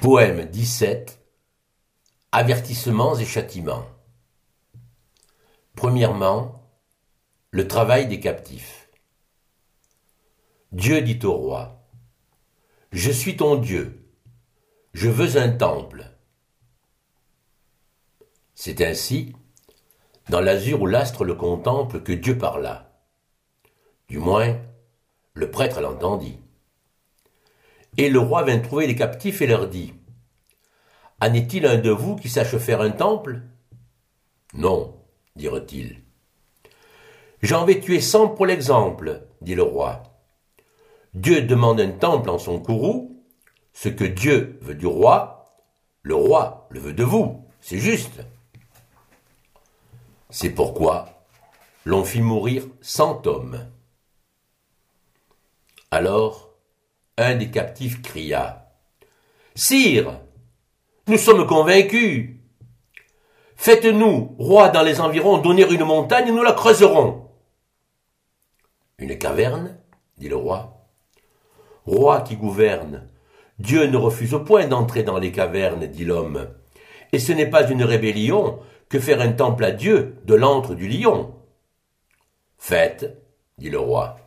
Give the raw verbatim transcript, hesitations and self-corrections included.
Poème dix-sept. Avertissements et châtiments. Premièrement, le travail des captifs. Dieu dit au roi: Je suis ton Dieu, je veux un temple. C'est ainsi, dans l'azur où l'astre le contemple, que Dieu parla. Du moins, le prêtre l'entendit. Et le roi vint trouver les captifs et leur dit: En est-il un de vous qui sache faire un temple? Non, dirent-ils. J'en vais tuer cent pour l'exemple, dit le roi. Dieu demande un temple en son courroux, ce que Dieu veut du roi, le roi le veut de vous, c'est juste. C'est pourquoi l'on fit mourir cent hommes. Alors, un des captifs cria: Sire, nous sommes convaincus. Faites-nous, roi dans les environs, donner une montagne, nous la creuserons. Une caverne, dit le roi. Roi qui gouverne, Dieu ne refuse point d'entrer dans les cavernes, dit l'homme. Et ce n'est pas une rébellion que faire un temple à Dieu de l'antre du lion. Faites, dit le roi.